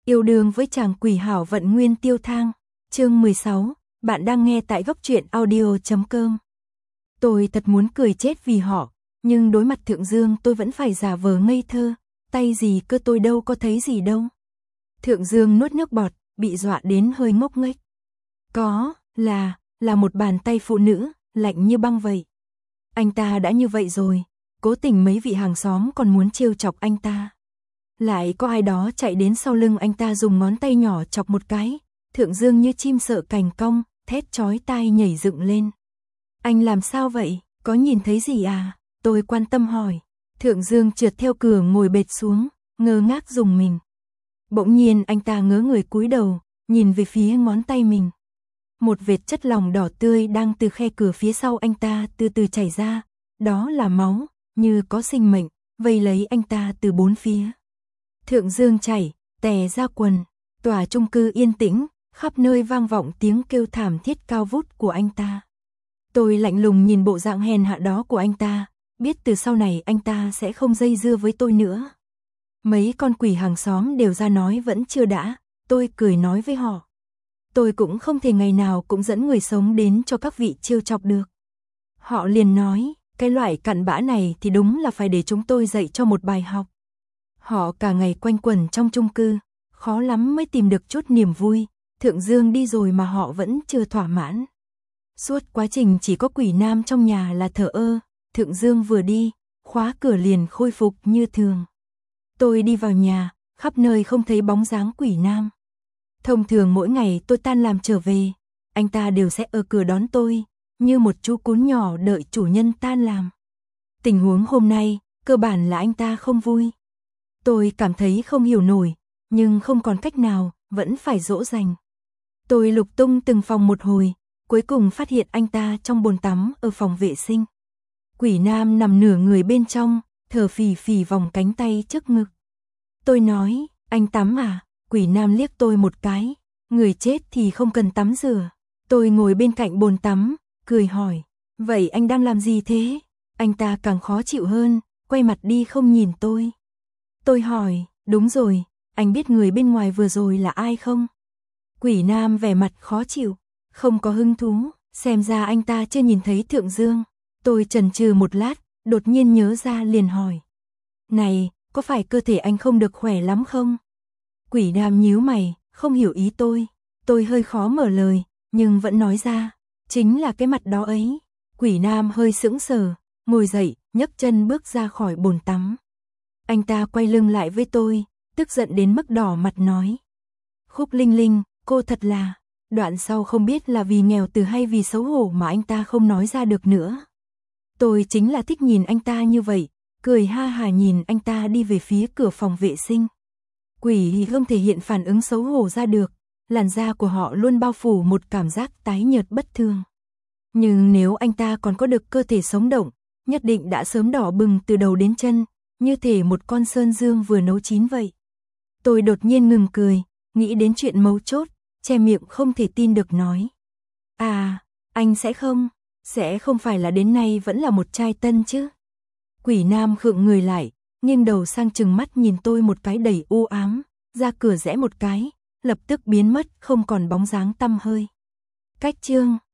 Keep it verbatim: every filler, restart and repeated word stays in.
Yêu đương với chàng quỷ hảo vận nguyên tiêu thang. Chương mười sáu, bạn đang nghe tại góc truyện audio chấm com. Tôi thật muốn cười chết vì họ, nhưng đối mặt Thượng Dương tôi vẫn phải giả vờ ngây thơ, tay gì cơ tôi đâu có thấy gì đâu. Thượng Dương nuốt nước bọt, bị dọa đến hơi ngốc nghếch. Có, là, là một bàn tay phụ nữ, lạnh như băng vậy. Anh ta đã như vậy rồi, cố tình mấy vị hàng xóm còn muốn trêu chọc anh ta. Lại có ai đó chạy đến sau lưng anh ta dùng ngón tay nhỏ chọc một cái, Thượng Dương như chim sợ cành cong, thét chói tai nhảy dựng lên. Anh làm sao vậy, có nhìn thấy gì à? Tôi quan tâm hỏi. Thượng Dương trượt theo cửa ngồi bệt xuống, ngơ ngác rùng mình. Bỗng nhiên anh ta ngớ người cúi đầu, nhìn về phía ngón tay mình. Một vệt chất lỏng đỏ tươi đang từ khe cửa phía sau anh ta từ từ chảy ra, đó là máu, như có sinh mệnh, vây lấy anh ta từ bốn phía. Thượng Dương chảy, tè ra quần, tòa chung cư yên tĩnh, khắp nơi vang vọng tiếng kêu thảm thiết cao vút của anh ta. Tôi lạnh lùng nhìn bộ dạng hèn hạ đó của anh ta, biết từ sau này anh ta sẽ không dây dưa với tôi nữa. Mấy con quỷ hàng xóm đều ra nói vẫn chưa đã, tôi cười nói với họ. Tôi cũng không thể ngày nào cũng dẫn người sống đến cho các vị trêu chọc được. Họ liền nói, cái loại cặn bã này thì đúng là phải để chúng tôi dạy cho một bài học. Họ cả ngày quanh quẩn trong chung cư, khó lắm mới tìm được chút niềm vui. Thượng Dương đi rồi mà họ vẫn chưa thỏa mãn. Suốt quá trình chỉ có quỷ nam trong nhà là thờ ơ. Thượng Dương vừa đi, khóa cửa liền khôi phục như thường. Tôi đi vào nhà, khắp nơi không thấy bóng dáng quỷ nam. Thông thường mỗi ngày tôi tan làm trở về, anh ta đều sẽ ở cửa đón tôi, như một chú cún nhỏ đợi chủ nhân tan làm. Tình huống hôm nay, cơ bản là anh ta không vui. Tôi cảm thấy không hiểu nổi, nhưng không còn cách nào, vẫn phải dỗ dành. Tôi lục tung từng phòng một hồi, cuối cùng phát hiện anh ta trong bồn tắm ở phòng vệ sinh. Quỷ nam nằm nửa người bên trong, thở phì phì vòng cánh tay trước ngực. Tôi nói, anh tắm à? Quỷ nam liếc tôi một cái, người chết thì không cần tắm rửa. Tôi ngồi bên cạnh bồn tắm, cười hỏi, vậy anh đang làm gì thế? Anh ta càng khó chịu hơn, quay mặt đi không nhìn tôi. Tôi hỏi, đúng rồi, anh biết người bên ngoài vừa rồi là ai không? Quỷ nam vẻ mặt khó chịu, không có hứng thú, xem ra anh ta chưa nhìn thấy Thượng Dương. Tôi chần chừ một lát, đột nhiên nhớ ra liền hỏi. Này, có phải cơ thể anh không được khỏe lắm không? Quỷ nam nhíu mày, không hiểu ý tôi. Tôi hơi khó mở lời, nhưng vẫn nói ra. Chính là cái mặt đó ấy. Quỷ nam hơi sững sờ, ngồi dậy, nhấc chân bước ra khỏi bồn tắm. Anh ta quay lưng lại với tôi, tức giận đến mức đỏ mặt nói. Khúc Linh Linh, cô thật là... Đoạn sau không biết là vì nghèo từ hay vì xấu hổ mà anh ta không nói ra được nữa. Tôi chính là thích nhìn anh ta như vậy, cười ha hà nhìn anh ta đi về phía cửa phòng vệ sinh. Quỷ không thể hiện phản ứng xấu hổ ra được, làn da của họ luôn bao phủ một cảm giác tái nhợt bất thường. Nhưng nếu anh ta còn có được cơ thể sống động, nhất định đã sớm đỏ bừng từ đầu đến chân, như thể một con sơn dương vừa nấu chín vậy. Tôi đột nhiên ngừng cười, nghĩ đến chuyện mấu chốt, che miệng không thể tin được nói. À, anh sẽ không, sẽ không phải là đến nay vẫn là một trai tân chứ? Quỷ nam khựng người lại, nghiêng đầu sang chừng mắt nhìn tôi một cái đầy u ám, ra cửa rẽ một cái, lập tức biến mất không còn bóng dáng tăm hơi. Cách chương